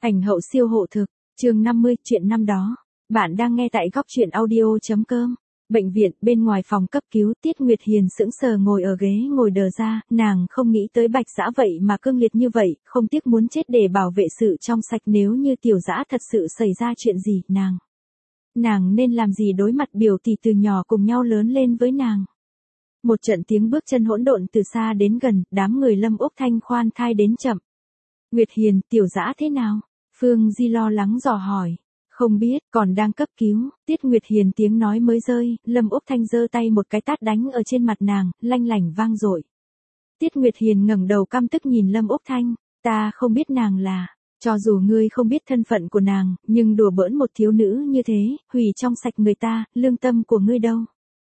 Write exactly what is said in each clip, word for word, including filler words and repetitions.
Ảnh hậu siêu hộ thực, chương năm mươi, chuyện năm đó. Bạn đang nghe tại góc chuyện audio.com. Bệnh viện, bên ngoài phòng cấp cứu, Tiết Nguyệt Hiền sững sờ ngồi ở ghế ngồi đờ ra, nàng không nghĩ tới Bạch Dã vậy mà cương liệt như vậy, không tiếc muốn chết để bảo vệ sự trong sạch nếu như Tiểu Dã thật sự xảy ra chuyện gì, nàng. Nàng nên làm gì đối mặt biểu tỷ từ nhỏ cùng nhau lớn lên với nàng. Một trận tiếng bước chân hỗn độn từ xa đến gần, đám người Lâm Úc Thanh khoan thai đến chậm. Nguyệt Hiền, Tiểu Dã thế nào? Phương Di lo lắng dò hỏi. Không biết, còn đang cấp cứu. Tiết Nguyệt Hiền tiếng nói mới rơi, Lâm Úc Thanh giơ tay một cái tát đánh ở trên mặt nàng, lanh lảnh vang dội. Tiết Nguyệt Hiền ngẩng đầu căm tức nhìn Lâm Úc Thanh, ta không biết nàng là, cho dù ngươi không biết thân phận của nàng, nhưng đùa bỡn một thiếu nữ như thế, hủy trong sạch người ta, lương tâm của ngươi đâu?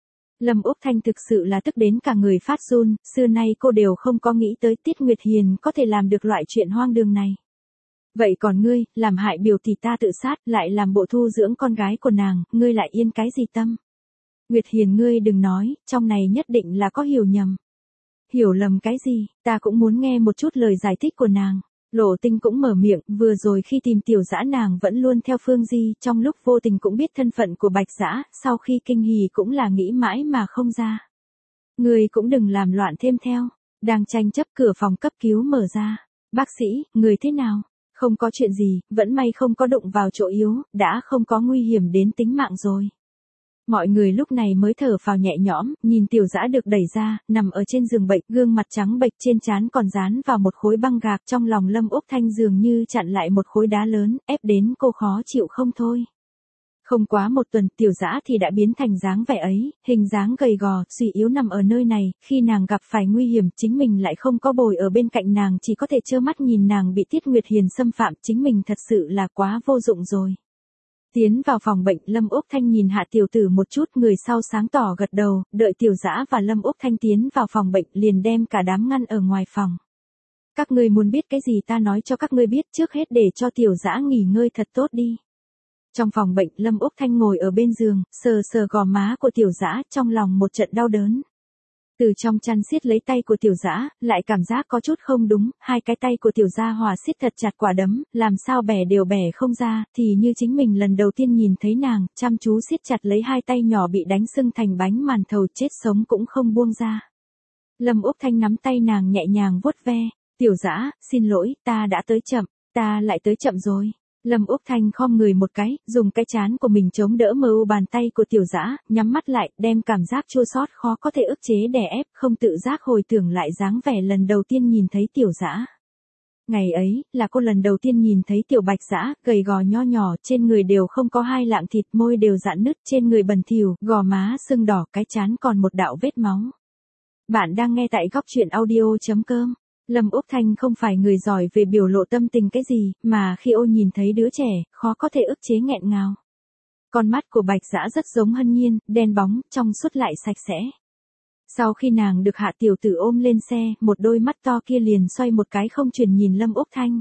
Lâm Úc Thanh thực sự là tức đến cả người phát run, xưa nay cô đều không có nghĩ tới Tiết Nguyệt Hiền có thể làm được loại chuyện hoang đường này. Vậy còn ngươi, làm hại biểu tỷ ta tự sát, lại làm bộ thu dưỡng con gái của nàng, ngươi lại yên cái gì tâm? Nguyệt Hiền ngươi đừng nói, trong này nhất định là có hiểu nhầm. Hiểu lầm cái gì, ta cũng muốn nghe một chút lời giải thích của nàng. Lộ Tinh cũng mở miệng, vừa rồi khi tìm Tiểu Dã nàng vẫn luôn theo Phương Di, trong lúc vô tình cũng biết thân phận của Bạch Dã, sau khi kinh hỉ cũng là nghĩ mãi mà không ra. Ngươi cũng đừng làm loạn thêm theo. Đang tranh chấp, cửa phòng cấp cứu mở ra. Bác sĩ, người thế nào? Không có chuyện gì, vẫn may không có đụng vào chỗ yếu, đã không có nguy hiểm đến tính mạng rồi. Mọi người lúc này mới thở phào nhẹ nhõm, nhìn Tiểu Dã được đẩy ra, nằm ở trên giường bệnh, gương mặt trắng bệch, trên trán còn dán vào một khối băng gạc, trong lòng Lâm Úc Thanh dường như chặn lại một khối đá lớn, ép đến cô khó chịu không thôi. Không quá một tuần, Tiểu Dã thì đã biến thành dáng vẻ ấy, hình dáng gầy gò, suy yếu nằm ở nơi này, khi nàng gặp phải nguy hiểm, chính mình lại không có bồi ở bên cạnh nàng, chỉ có thể trơ mắt nhìn nàng bị Tiết Nguyệt Hiền xâm phạm, chính mình thật sự là quá vô dụng rồi. Tiến vào phòng bệnh, Lâm Úc Thanh nhìn Hạ tiểu tử một chút, người sau sáng tỏ gật đầu, đợi Tiểu Dã và Lâm Úc Thanh tiến vào phòng bệnh, liền đem cả đám ngăn ở ngoài phòng. Các ngươi muốn biết cái gì ta nói cho các ngươi biết, trước hết để cho Tiểu Dã nghỉ ngơi thật tốt đi. Trong phòng bệnh, Lâm Úc Thanh ngồi ở bên giường, sờ sờ gò má của Tiểu Dã, trong lòng một trận đau đớn. Từ trong chăn siết lấy tay của Tiểu Dã, lại cảm giác có chút không đúng, hai cái tay của Tiểu Gia Hòa siết thật chặt quả đấm, làm sao bẻ đều bẻ không ra, thì như chính mình lần đầu tiên nhìn thấy nàng, chăm chú siết chặt lấy hai tay nhỏ bị đánh sưng thành bánh màn thầu, chết sống cũng không buông ra. Lâm Úc Thanh nắm tay nàng nhẹ nhàng vuốt ve, Tiểu Dã, xin lỗi, ta đã tới chậm, ta lại tới chậm rồi. Lâm Úc Thanh khom người một cái, dùng cái trán của mình chống đỡ mờ u bàn tay của Tiểu Dã, nhắm mắt lại, đem cảm giác chua xót khó có thể ức chế đè ép, không tự giác hồi tưởng lại dáng vẻ lần đầu tiên nhìn thấy Tiểu Dã. Ngày ấy, là cô lần đầu tiên nhìn thấy Tiểu Bạch Dã, gầy gò nho nhỏ, trên người đều không có hai lạng thịt, môi đều rạn nứt, trên người bẩn thỉu, gò má sưng đỏ, cái trán còn một đạo vết máu. Bạn đang nghe tại góc chuyện audio.com. Lâm Úc Thanh không phải người giỏi về biểu lộ tâm tình cái gì, mà khi ô nhìn thấy đứa trẻ, khó có thể ức chế nghẹn ngào. Con mắt của Bạch Dã rất giống Hân Nhiên, đen bóng, trong suốt lại sạch sẽ. Sau khi nàng được Hạ tiểu tử ôm lên xe, một đôi mắt to kia liền xoay một cái không chuyển nhìn Lâm Úc Thanh.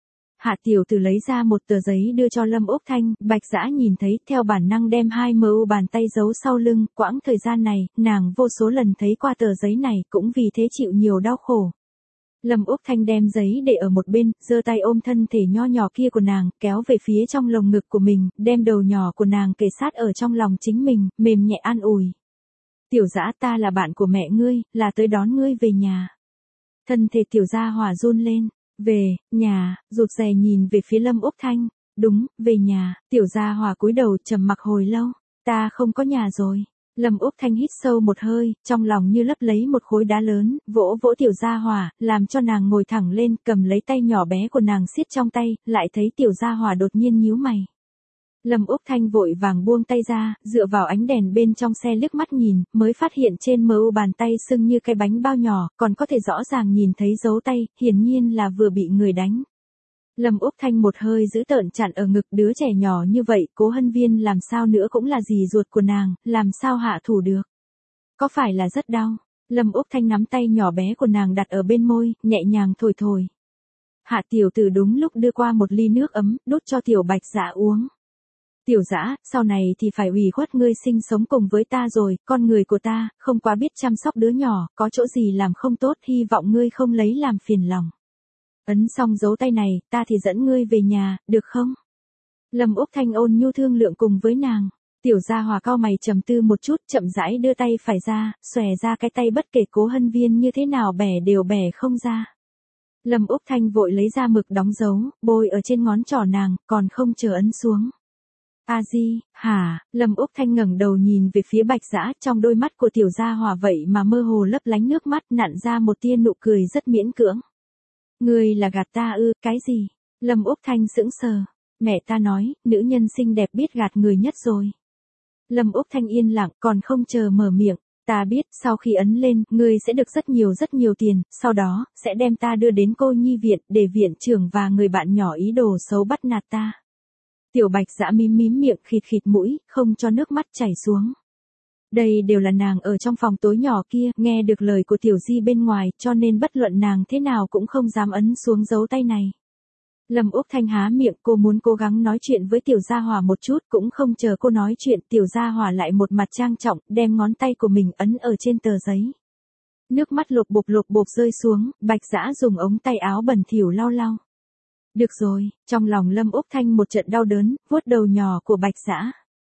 Hạ tiểu tử lấy ra một tờ giấy đưa cho Lâm Úc Thanh, Bạch Dã nhìn thấy, theo bản năng đem hai mờ u bàn tay giấu sau lưng, quãng thời gian này, nàng vô số lần thấy qua tờ giấy này, cũng vì thế chịu nhiều đau khổ. Lâm Úc Thanh đem giấy để ở một bên, giơ tay ôm thân thể nho nhỏ kia của nàng, kéo về phía trong lồng ngực của mình, đem đầu nhỏ của nàng kề sát ở trong lòng chính mình, mềm nhẹ an ủi. Tiểu Dã, ta là bạn của mẹ ngươi, là tới đón ngươi về nhà. Thân thể Tiểu Gia Hòa run lên, về, nhà, rụt rè nhìn về phía Lâm Úc Thanh, đúng, về nhà, Tiểu Gia Hòa cúi đầu trầm mặc hồi lâu, ta không có nhà rồi. Lâm Úc Thanh hít sâu một hơi, trong lòng như lấp lấy một khối đá lớn, vỗ vỗ Tiểu Gia Hòa, làm cho nàng ngồi thẳng lên, cầm lấy tay nhỏ bé của nàng siết trong tay, lại thấy Tiểu Gia Hòa đột nhiên nhíu mày. Lâm Úc Thanh vội vàng buông tay ra, dựa vào ánh đèn bên trong xe liếc mắt nhìn, mới phát hiện trên mờ u bàn tay sưng như cái bánh bao nhỏ, còn có thể rõ ràng nhìn thấy dấu tay, hiển nhiên là vừa bị người đánh. Lâm Úc Thanh một hơi giữ tợn chặn ở ngực, đứa trẻ nhỏ như vậy, Cố Hân Viên làm sao nữa cũng là dì ruột của nàng, làm sao hạ thủ được. Có phải là rất đau? Lâm Úc Thanh nắm tay nhỏ bé của nàng đặt ở bên môi, nhẹ nhàng thổi thổi. Hạ tiểu tử đúng lúc đưa qua một ly nước ấm, đút cho Tiểu Bạch Dã uống. Tiểu Dã, sau này thì phải ủy khuất ngươi sinh sống cùng với ta rồi, con người của ta, không quá biết chăm sóc đứa nhỏ, có chỗ gì làm không tốt, hy vọng ngươi không lấy làm phiền lòng. Ấn xong dấu tay này, ta thì dẫn ngươi về nhà, được không? Lâm Úc Thanh ôn nhu thương lượng cùng với nàng. Tiểu Gia Hòa cau mày trầm tư một chút, chậm rãi đưa tay phải ra, xòe ra cái tay bất kể Cố Hân Viên như thế nào bẻ đều bẻ không ra. Lâm Úc Thanh vội lấy ra mực đóng dấu, bôi ở trên ngón trỏ nàng, còn không chờ ấn xuống. A Di, hả? Lâm Úc Thanh ngẩng đầu nhìn về phía Bạch Dã, trong đôi mắt của Tiểu Gia Hòa vậy mà mơ hồ lấp lánh nước mắt, nặn ra một tia nụ cười rất miễn cưỡng. Ngươi là gạt ta ư? Cái gì? Lâm Úc Thanh sững sờ. Mẹ ta nói, nữ nhân xinh đẹp biết gạt người nhất rồi. Lâm Úc Thanh yên lặng, còn không chờ mở miệng. Ta biết, sau khi ấn lên, ngươi sẽ được rất nhiều rất nhiều tiền, sau đó, sẽ đem ta đưa đến cô nhi viện, để viện trưởng và người bạn nhỏ ý đồ xấu bắt nạt ta. Tiểu Bạch Dã mím mím miệng khịt khịt mũi, không cho nước mắt chảy xuống. Đây đều là nàng ở trong phòng tối nhỏ kia, nghe được lời của Tiểu Di bên ngoài, cho nên bất luận nàng thế nào cũng không dám ấn xuống dấu tay này. Lâm Úc Thanh há miệng, cô muốn cố gắng nói chuyện với Tiểu Gia Hòa một chút, cũng không chờ cô nói chuyện, Tiểu Gia Hòa lại một mặt trang trọng, đem ngón tay của mình ấn ở trên tờ giấy. Nước mắt lộp bộp lộp bộp rơi xuống, Bạch Dã dùng ống tay áo bẩn thỉu lau lau. Được rồi, trong lòng Lâm Úc Thanh một trận đau đớn, vuốt đầu nhỏ của Bạch Dã.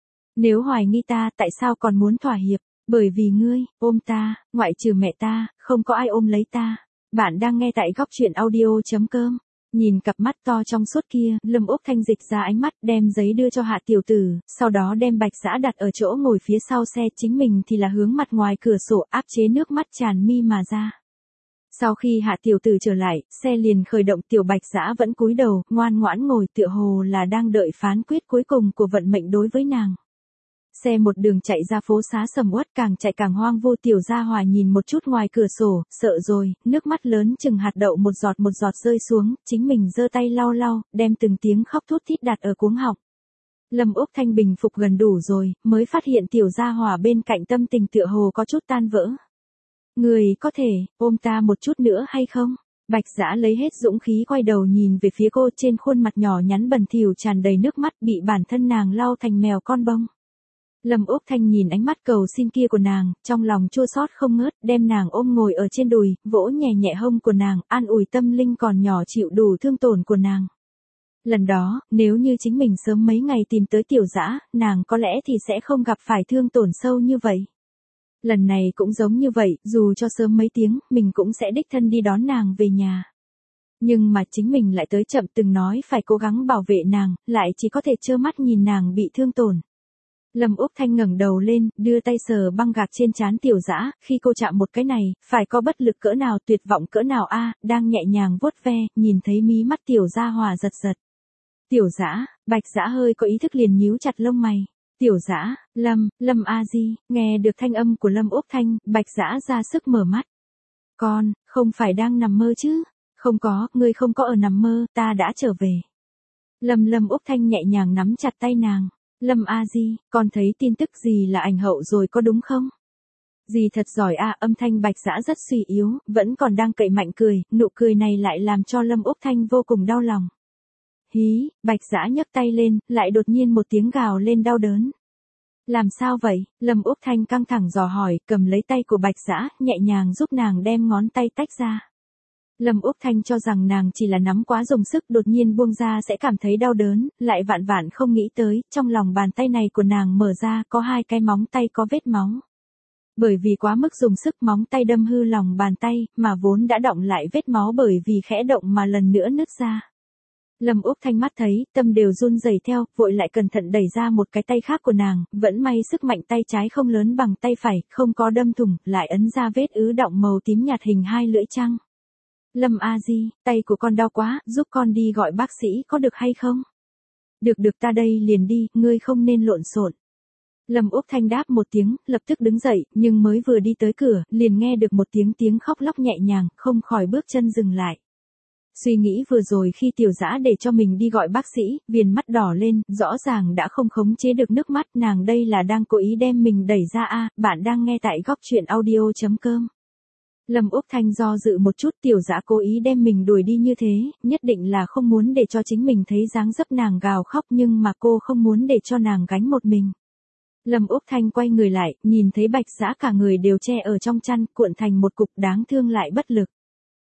Nếu hoài nghi ta, tại sao còn muốn thỏa hiệp? Bởi vì ngươi, ôm ta, ngoại trừ mẹ ta, không có ai ôm lấy ta. Bạn đang nghe tại góc truyện audio chấm com. Nhìn cặp mắt to trong suốt kia, Lâm Úc Thanh dịch ra ánh mắt, đem giấy đưa cho Hạ Tiểu Tử, sau đó đem Bạch Dã đặt ở chỗ ngồi phía sau xe, chính mình thì là hướng mặt ngoài cửa sổ, áp chế nước mắt tràn mi mà ra. Sau khi Hạ Tiểu Tử trở lại, xe liền khởi động, Tiểu Bạch Dã vẫn cúi đầu, ngoan ngoãn ngồi, tựa hồ là đang đợi phán quyết cuối cùng của vận mệnh đối với nàng. Xe một đường chạy ra phố xá sầm uất, càng chạy càng hoang vu. Tiểu Gia Hòa nhìn một chút ngoài cửa sổ, sợ rồi, nước mắt lớn chừng hạt đậu một giọt một giọt rơi xuống, chính mình giơ tay lau lau, đem từng tiếng khóc thút thít đặt ở cuống họng. Lâm Úc Thanh bình phục gần đủ rồi, mới phát hiện Tiểu Gia Hòa bên cạnh tâm tình tựa hồ có chút tan vỡ. Người có thể, ôm ta một chút nữa hay không? Bạch Dã lấy hết dũng khí quay đầu nhìn về phía cô, trên khuôn mặt nhỏ nhắn bẩn thỉu tràn đầy nước mắt, bị bản thân nàng lau thành mèo con bông. Lâm Úc Thanh nhìn ánh mắt cầu xin kia của nàng, trong lòng chua xót không ngớt, đem nàng ôm ngồi ở trên đùi, vỗ nhẹ nhẹ hông của nàng, an ủi tâm linh còn nhỏ chịu đủ thương tổn của nàng. Lần đó, nếu như chính mình sớm mấy ngày tìm tới Tiểu Dã, nàng có lẽ thì sẽ không gặp phải thương tổn sâu như vậy. Lần này cũng giống như vậy, dù cho sớm mấy tiếng, mình cũng sẽ đích thân đi đón nàng về nhà. Nhưng mà chính mình lại tới chậm, từng nói phải cố gắng bảo vệ nàng, lại chỉ có thể trơ mắt nhìn nàng bị thương tổn. Lâm Úc Thanh ngẩng đầu lên, đưa tay sờ băng gạc trên trán Tiểu Dã, khi cô chạm một cái này, phải có bất lực cỡ nào, tuyệt vọng cỡ nào a, đang nhẹ nhàng vuốt ve, nhìn thấy mí mắt Tiểu Gia Hòa giật giật. Tiểu Dã, Bạch Dã hơi có ý thức liền nhíu chặt lông mày. Tiểu Dã, Lâm, Lâm A Di, nghe được thanh âm của Lâm Úc Thanh, Bạch Dã ra sức mở mắt. Con, không phải đang nằm mơ chứ? Không có, ngươi không có ở nằm mơ, ta đã trở về. Lâm Lâm Úc Thanh nhẹ nhàng nắm chặt tay nàng. Lâm A Di, con thấy tin tức gì là ảnh hậu rồi có đúng không? Dì thật giỏi a, âm thanh Bạch Dã rất suy yếu, vẫn còn đang cậy mạnh cười, nụ cười này lại làm cho Lâm Úc Thanh vô cùng đau lòng. Hí, Bạch Dã nhấc tay lên, lại đột nhiên một tiếng gào lên đau đớn. Làm sao vậy? Lâm Úc Thanh căng thẳng dò hỏi, cầm lấy tay của Bạch Dã, nhẹ nhàng giúp nàng đem ngón tay tách ra. Lâm Úc Thanh cho rằng nàng chỉ là nắm quá dùng sức, đột nhiên buông ra sẽ cảm thấy đau đớn, lại vạn vạn không nghĩ tới, trong lòng bàn tay này của nàng mở ra, có hai cái móng tay có vết máu. Bởi vì quá mức dùng sức, móng tay đâm hư lòng bàn tay, mà vốn đã đọng lại vết máu bởi vì khẽ động mà lần nữa nứt ra. Lâm Úc Thanh mắt thấy, tâm đều run rẩy theo, vội lại cẩn thận đẩy ra một cái tay khác của nàng, vẫn may sức mạnh tay trái không lớn bằng tay phải, không có đâm thủng, lại ấn ra vết ứ đọng màu tím nhạt hình hai lưỡi trăng. Lâm A Di, tay của con đau quá, giúp con đi gọi bác sĩ có được hay không? Được được, ta đây liền đi, ngươi không nên lộn xộn. Lâm Úc Thanh đáp một tiếng, lập tức đứng dậy, nhưng mới vừa đi tới cửa, liền nghe được một tiếng tiếng khóc lóc nhẹ nhàng, không khỏi bước chân dừng lại. Suy nghĩ vừa rồi khi Tiểu Dã để cho mình đi gọi bác sĩ, viền mắt đỏ lên, rõ ràng đã không khống chế được nước mắt, nàng đây là đang cố ý đem mình đẩy ra a. À, bạn đang nghe tại góc truyện audio chấm com. Lâm Úc Thanh do dự một chút, Tiểu Dã cố ý đem mình đuổi đi như thế, nhất định là không muốn để cho chính mình thấy dáng dấp nàng gào khóc, nhưng mà cô không muốn để cho nàng gánh một mình. Lâm Úc Thanh quay người lại, nhìn thấy Bạch Dã cả người đều che ở trong chăn, cuộn thành một cục, đáng thương lại bất lực.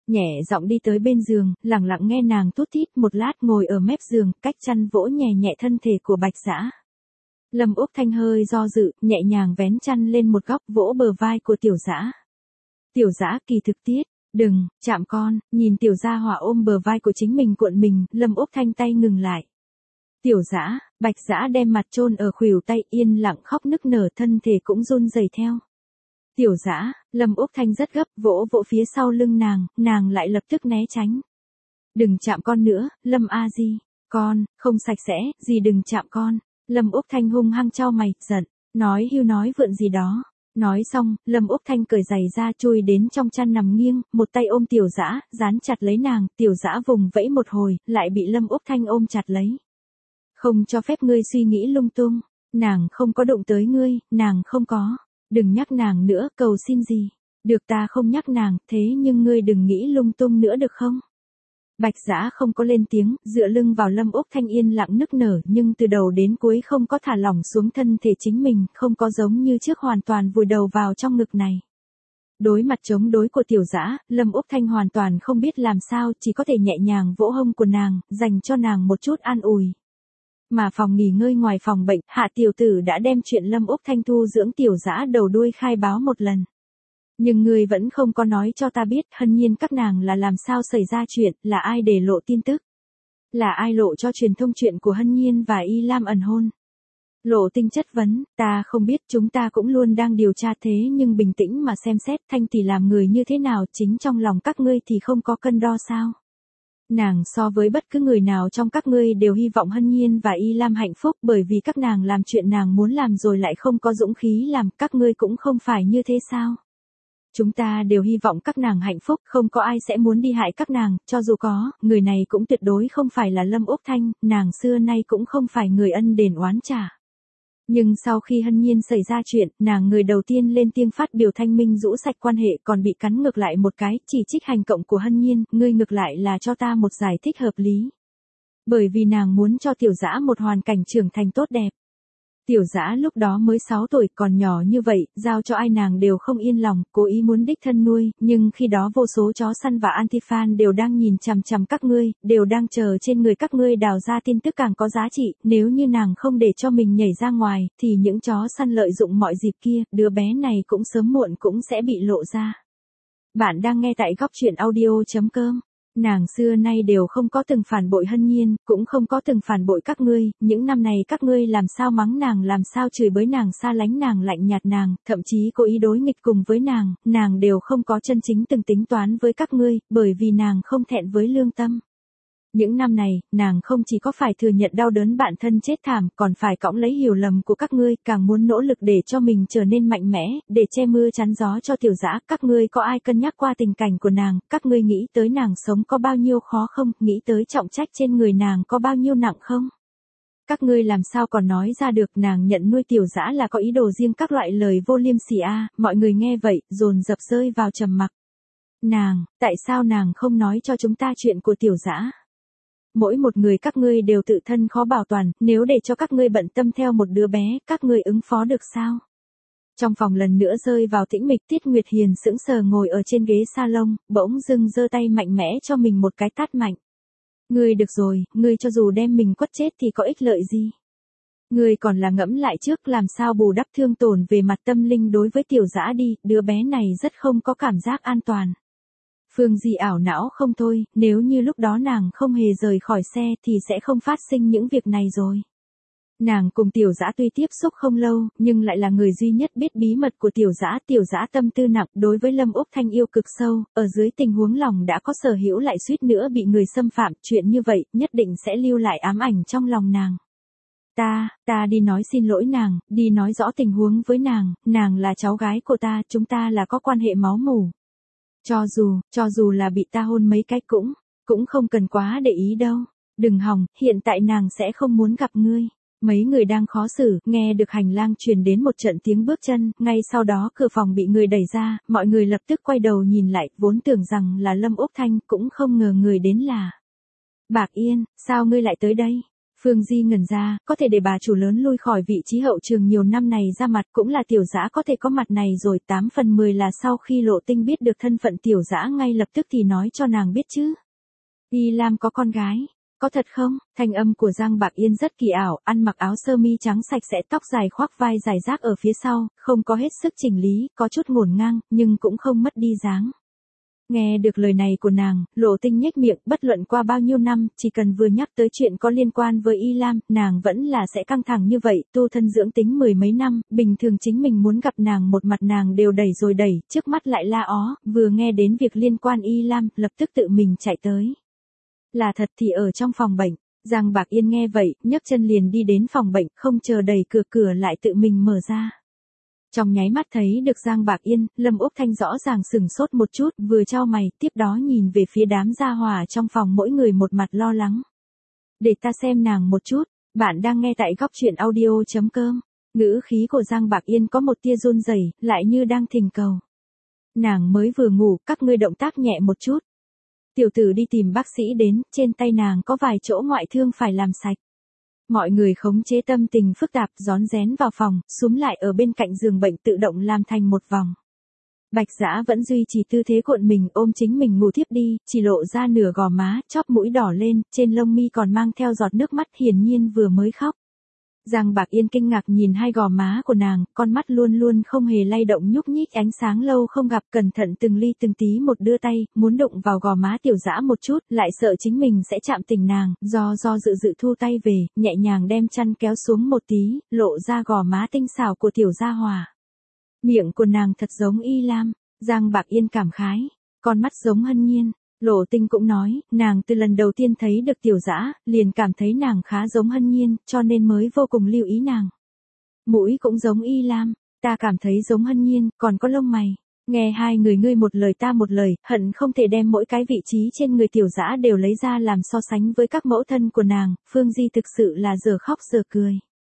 nhẹ giọng đi tới bên giường, lặng lặng nghe nàng thút thít, một lát ngồi ở mép giường, cách chăn vỗ nhẹ nhẹ thân thể của Bạch Dã. Lâm Úc Thanh hơi do dự, nhẹ nhàng vén chăn lên một góc, vỗ bờ vai của Tiểu Dã. Tiểu Dã kỳ thực tiết, đừng, chạm con, nhìn Tiểu Gia Hỏa ôm bờ vai của chính mình cuộn mình, Lâm Úc Thanh tay ngừng lại. Tiểu Dã, Bạch Dã đem mặt chôn ở khuỷu tay, yên lặng khóc nức nở, thân thể cũng run rẩy theo. Tiểu Dã, Lâm Úc Thanh rất gấp, vỗ vỗ phía sau lưng nàng, nàng lại lập tức né tránh. Đừng chạm con nữa, Lâm A Di, con, không sạch sẽ, gì đừng chạm con. Lâm Úc Thanh hung hăng chau mày, giận, nói hưu nói vượn gì đó. Nói xong, Lâm Úc Thanh cởi giày ra, chui đến trong chăn nằm nghiêng, một tay ôm Tiểu Dã, dán chặt lấy nàng, Tiểu Dã vùng vẫy một hồi, lại bị Lâm Úc Thanh ôm chặt lấy. Không cho phép ngươi suy nghĩ lung tung, nàng không có đụng tới ngươi, nàng không có. Đừng nhắc nàng nữa, cầu xin gì. Được, ta không nhắc nàng, thế nhưng ngươi đừng nghĩ lung tung nữa được không? Bạch Dã không có lên tiếng, dựa lưng vào Lâm Úc Thanh yên lặng nức nở, nhưng từ đầu đến cuối không có thả lỏng xuống thân thể chính mình, không có giống như trước hoàn toàn vùi đầu vào trong ngực này. Đối mặt chống đối của Tiểu Dã, Lâm Úc Thanh hoàn toàn không biết làm sao, chỉ có thể nhẹ nhàng vỗ hông của nàng, dành cho nàng một chút an ủi. Mà phòng nghỉ ngơi ngoài phòng bệnh, Hạ tiểu tử đã đem chuyện Lâm Úc Thanh thu dưỡng Tiểu Dã đầu đuôi khai báo một lần. Nhưng ngươi vẫn không có nói cho ta biết, Hân Nhiên các nàng là làm sao xảy ra chuyện, là ai để lộ tin tức. Là ai lộ cho truyền thông chuyện của Hân Nhiên và Y Lam ẩn hôn. Lộ Tinh chất vấn, ta không biết, chúng ta cũng luôn đang điều tra, thế nhưng bình tĩnh mà xem xét, Thanh tỷ làm người như thế nào, chính trong lòng các ngươi thì không có cân đo sao. Nàng so với bất cứ người nào trong các ngươi đều hy vọng Hân Nhiên và Y Lam hạnh phúc, bởi vì các nàng làm chuyện nàng muốn làm rồi lại không có dũng khí làm, các ngươi cũng không phải như thế sao. Chúng ta đều hy vọng các nàng hạnh phúc, không có ai sẽ muốn đi hại các nàng, cho dù có, người này cũng tuyệt đối không phải là Lâm Úc Thanh, nàng xưa nay cũng không phải người ân đền oán trả. Nhưng sau khi Hân Nhiên xảy ra chuyện, nàng người đầu tiên lên tiếng phát biểu thanh minh rũ sạch quan hệ, còn bị cắn ngược lại một cái, chỉ trích hành động của Hân Nhiên, ngươi ngược lại là cho ta một giải thích hợp lý. Bởi vì nàng muốn cho Tiểu Dã một hoàn cảnh trưởng thành tốt đẹp. Tiểu Dã lúc đó mới sáu tuổi, còn nhỏ như vậy, giao cho ai nàng đều không yên lòng, cố ý muốn đích thân nuôi, nhưng khi đó vô số chó săn và anti-fan đều đang nhìn chằm chằm các ngươi, đều đang chờ trên người các ngươi đào ra tin tức càng có giá trị, nếu như nàng không để cho mình nhảy ra ngoài, thì những chó săn lợi dụng mọi dịp kia, đứa bé này cũng sớm muộn cũng sẽ bị lộ ra. Bạn đang nghe tại góc truyện audio chấm com. Nàng xưa nay đều không có từng phản bội Hân Nhiên, cũng không có từng phản bội các ngươi, những năm này các ngươi làm sao mắng nàng, làm sao chửi bới nàng, xa lánh nàng, lạnh nhạt nàng, thậm chí cố ý đối nghịch cùng với nàng, nàng đều không có chân chính từng tính toán với các ngươi, bởi vì nàng không thẹn với lương tâm. Những năm này, nàng không chỉ có phải thừa nhận đau đớn bản thân chết thảm, còn phải cõng lấy hiểu lầm của các ngươi, càng muốn nỗ lực để cho mình trở nên mạnh mẽ, để che mưa chắn gió cho Tiểu Dã. Các ngươi có ai cân nhắc qua tình cảnh của nàng, các ngươi nghĩ tới nàng sống có bao nhiêu khó không, nghĩ tới trọng trách trên người nàng có bao nhiêu nặng không? Các ngươi làm sao còn nói ra được nàng nhận nuôi Tiểu Dã là có ý đồ riêng, các loại lời vô liêm sỉ a, mọi người nghe vậy, dồn dập rơi vào trầm mặc. Nàng, tại sao nàng không nói cho chúng ta chuyện của Tiểu Dã? Mỗi một người các ngươi đều tự thân khó bảo toàn, nếu để cho các ngươi bận tâm theo một đứa bé, các ngươi ứng phó được sao? Trong phòng lần nữa rơi vào tĩnh mịch, Tiết Nguyệt Hiền sững sờ ngồi ở trên ghế salon, bỗng dưng giơ tay mạnh mẽ cho mình một cái tát mạnh. Ngươi được rồi, ngươi cho dù đem mình quất chết thì có ích lợi gì? Ngươi còn là ngẫm lại trước làm sao bù đắp thương tổn về mặt tâm linh đối với Tiểu Dã đi, đứa bé này rất không có cảm giác an toàn. Phương Di ảo não không thôi, nếu như lúc đó nàng không hề rời khỏi xe thì sẽ không phát sinh những việc này rồi. Nàng cùng Tiểu Dã tuy tiếp xúc không lâu, nhưng lại là người duy nhất biết bí mật của Tiểu Dã. Tiểu Dã tâm tư nặng, đối với Lâm Úc Thanh yêu cực sâu, ở dưới tình huống lòng đã có sở hữu lại suýt nữa bị người xâm phạm, chuyện như vậy nhất định sẽ lưu lại ám ảnh trong lòng nàng. Ta, ta đi nói xin lỗi nàng, đi nói rõ tình huống với nàng, nàng là cháu gái của ta, chúng ta là có quan hệ máu mủ. Cho dù, cho dù là bị ta hôn mấy cái cũng, cũng không cần quá để ý đâu. Đừng hòng, hiện tại nàng sẽ không muốn gặp ngươi. Mấy người đang khó xử, nghe được hành lang truyền đến một trận tiếng bước chân, ngay sau đó cửa phòng bị người đẩy ra, mọi người lập tức quay đầu nhìn lại, vốn tưởng rằng là Lâm Úc Thanh, cũng không ngờ người đến là Bạc Yên, sao ngươi lại tới đây? Phương Di ngẩn ra, có thể để bà chủ lớn lui khỏi vị trí hậu trường nhiều năm này ra mặt cũng là Tiểu Dã có thể có mặt này rồi, tám phần mười là sau khi Lộ Tinh biết được thân phận Tiểu Dã ngay lập tức thì nói cho nàng biết chứ. Y Lam có con gái, có thật không? Thanh âm của Giang Bạc Yên rất kỳ ảo, ăn mặc áo sơ mi trắng sạch sẽ, tóc dài khoác vai dài rác ở phía sau, không có hết sức chỉnh lý, có chút ngổn ngang, nhưng cũng không mất đi dáng. Nghe được lời này của nàng, Lộ Tinh nhếch miệng, bất luận qua bao nhiêu năm, chỉ cần vừa nhắc tới chuyện có liên quan với Y Lam, nàng vẫn là sẽ căng thẳng như vậy, tu thân dưỡng tính mười mấy năm, bình thường chính mình muốn gặp nàng một mặt nàng đều đẩy rồi đẩy, trước mắt lại la ó, vừa nghe đến việc liên quan Y Lam, lập tức tự mình chạy tới. Là thật thì ở trong phòng bệnh, Giang Bạc Yên nghe vậy, nhấc chân liền đi đến phòng bệnh, không chờ đẩy cửa cửa lại tự mình mở ra. Trong nháy mắt thấy được Giang Bạc Yên, Lâm Úc Thanh rõ ràng sừng sốt một chút, vừa chau mày, tiếp đó nhìn về phía đám gia hỏa trong phòng mỗi người một mặt lo lắng. Để ta xem nàng một chút, bạn đang nghe tại góc truyện audio chấm com. Ngữ khí của Giang Bạc Yên có một tia run rẩy, lại như đang thỉnh cầu. Nàng mới vừa ngủ, các ngươi động tác nhẹ một chút. Tiểu tử đi tìm bác sĩ đến, trên tay nàng có vài chỗ ngoại thương phải làm sạch. Mọi người khống chế tâm tình phức tạp, rón rén vào phòng, súm lại ở bên cạnh giường bệnh tự động làm thành một vòng. Bạch Dã vẫn duy trì tư thế cuộn mình ôm chính mình ngủ thiếp đi, chỉ lộ ra nửa gò má, chóp mũi đỏ lên, trên lông mi còn mang theo giọt nước mắt, hiển nhiên vừa mới khóc. Giang Bạc Yên kinh ngạc nhìn hai gò má của nàng, con mắt luôn luôn không hề lay động nhúc nhích, ánh sáng lâu không gặp, cẩn thận từng ly từng tí một đưa tay, muốn đụng vào gò má Tiểu Dã một chút, lại sợ chính mình sẽ chạm tỉnh nàng, do do dự dự thu tay về, nhẹ nhàng đem chăn kéo xuống một tí, lộ ra gò má tinh xảo của Tiểu Gia Hòa. Miệng của nàng thật giống Y Lam, Giang Bạc Yên cảm khái, con mắt giống Hân Nhiên. Lộ Tinh cũng nói, nàng từ lần đầu tiên thấy được Tiểu Dã, liền cảm thấy nàng khá giống Hân Nhiên, cho nên mới vô cùng lưu ý nàng. Mũi cũng giống Y Lam, ta cảm thấy giống Hân Nhiên, còn có lông mày. Nghe hai người ngươi một lời ta một lời, hận không thể đem mỗi cái vị trí trên người Tiểu Dã đều lấy ra làm so sánh với các mẫu thân của nàng, Phương Di thực sự là giờ khóc giờ cười.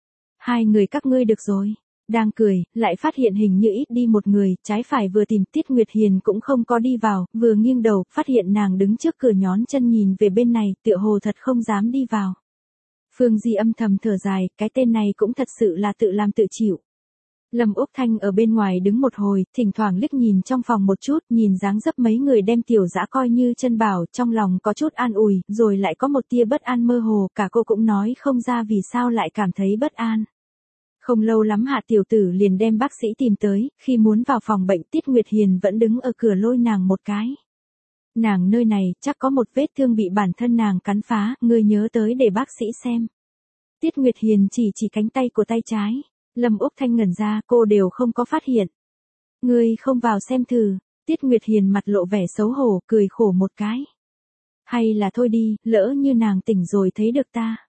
Hai người các ngươi được rồi. Đang cười, lại phát hiện hình như ít đi một người, trái phải vừa tìm Tiết Nguyệt Hiền cũng không có đi vào, vừa nghiêng đầu, phát hiện nàng đứng trước cửa nhón chân nhìn về bên này, tựa hồ thật không dám đi vào. Phương Di âm thầm thở dài, cái tên này cũng thật sự là tự làm tự chịu. Lâm Úc Thanh ở bên ngoài đứng một hồi, thỉnh thoảng liếc nhìn trong phòng một chút, nhìn dáng dấp mấy người đem Tiểu Dã coi như chân bảo, trong lòng có chút an ủi, rồi lại có một tia bất an mơ hồ, cả cô cũng nói không ra vì sao lại cảm thấy bất an. Không lâu lắm Hạ tiểu tử liền đem bác sĩ tìm tới, khi muốn vào phòng bệnh Tiết Nguyệt Hiền vẫn đứng ở cửa lôi nàng một cái. Nàng nơi này chắc có một vết thương bị bản thân nàng cắn phá, ngươi nhớ tới để bác sĩ xem. Tiết Nguyệt Hiền chỉ chỉ cánh tay của tay trái, Lâm Úc Thanh ngẩn ra, cô đều không có phát hiện. Ngươi không vào xem thử, Tiết Nguyệt Hiền mặt lộ vẻ xấu hổ, cười khổ một cái. Hay là thôi đi, lỡ như nàng tỉnh rồi thấy được ta.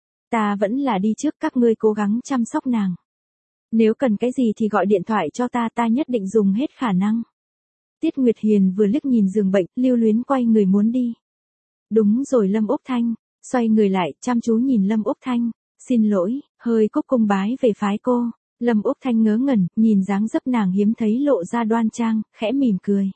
Ta vẫn là đi trước, các ngươi cố gắng chăm sóc nàng. Nếu cần cái gì thì gọi điện thoại cho ta, ta nhất định dùng hết khả năng. Tiết Nguyệt Hiền vừa liếc nhìn giường bệnh, lưu luyến quay người muốn đi. Đúng rồi Lâm Úc Thanh, xoay người lại, chăm chú nhìn Lâm Úc Thanh, xin lỗi, hơi cúc cung bái về phái cô. Lâm Úc Thanh ngớ ngẩn, nhìn dáng dấp nàng hiếm thấy lộ ra đoan trang, khẽ mỉm cười.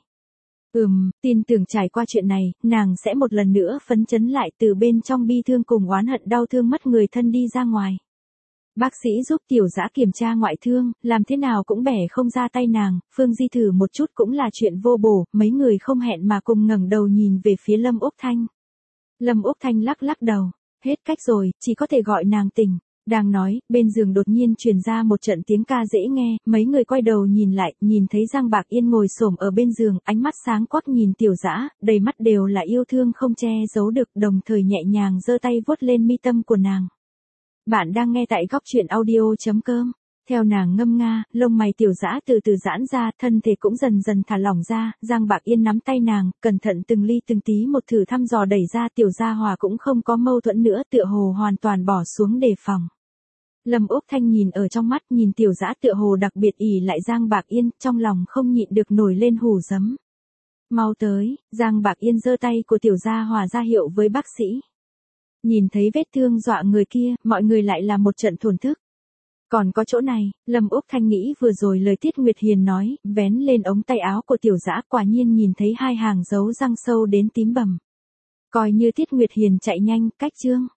Ừm, tin tưởng trải qua chuyện này, nàng sẽ một lần nữa phấn chấn lại từ bên trong bi thương cùng oán hận đau thương mất người thân đi ra ngoài. Bác sĩ giúp Tiểu Dã kiểm tra ngoại thương, làm thế nào cũng bẻ không ra tay nàng, Phương Di thử một chút cũng là chuyện vô bổ, mấy người không hẹn mà cùng ngẩng đầu nhìn về phía Lâm Úc Thanh. Lâm Úc Thanh lắc lắc đầu, hết cách rồi, chỉ có thể gọi nàng tỉnh. Đang nói, bên giường đột nhiên truyền ra một trận tiếng ca dễ nghe, mấy người quay đầu nhìn lại, nhìn thấy Giang Bạc Yên ngồi xổm ở bên giường, ánh mắt sáng quắc nhìn Tiểu Dã, đầy mắt đều là yêu thương không che giấu được, đồng thời nhẹ nhàng giơ tay vuốt lên mi tâm của nàng. Bạn đang nghe tại góc truyện audio chấm com. Theo nàng ngâm nga, lông mày Tiểu Dã từ từ giãn ra, thân thể cũng dần dần thả lỏng ra, Giang Bạc Yên nắm tay nàng, cẩn thận từng ly từng tí một thử thăm dò đẩy ra, Tiểu Gia Hòa cũng không có mâu thuẫn nữa, tựa hồ hoàn toàn bỏ xuống đề phòng. Lâm Úc Thanh nhìn ở trong mắt, nhìn Tiểu Dã tựa hồ đặc biệt ỉ lại Giang Bạc Yên, trong lòng không nhịn được nổi lên hù dấm. Mau tới, Giang Bạc Yên giơ tay của Tiểu Gia Hòa ra hiệu với bác sĩ. Nhìn thấy vết thương dọa người kia, mọi người lại là một trận thổn thức. Còn có chỗ này, Lâm Úc Thanh nghĩ vừa rồi lời Tiết Nguyệt Hiền nói, vén lên ống tay áo của Tiểu Dã, quả nhiên nhìn thấy hai hàng dấu răng sâu đến tím bầm. Coi như Tiết Nguyệt Hiền chạy nhanh, cách chương.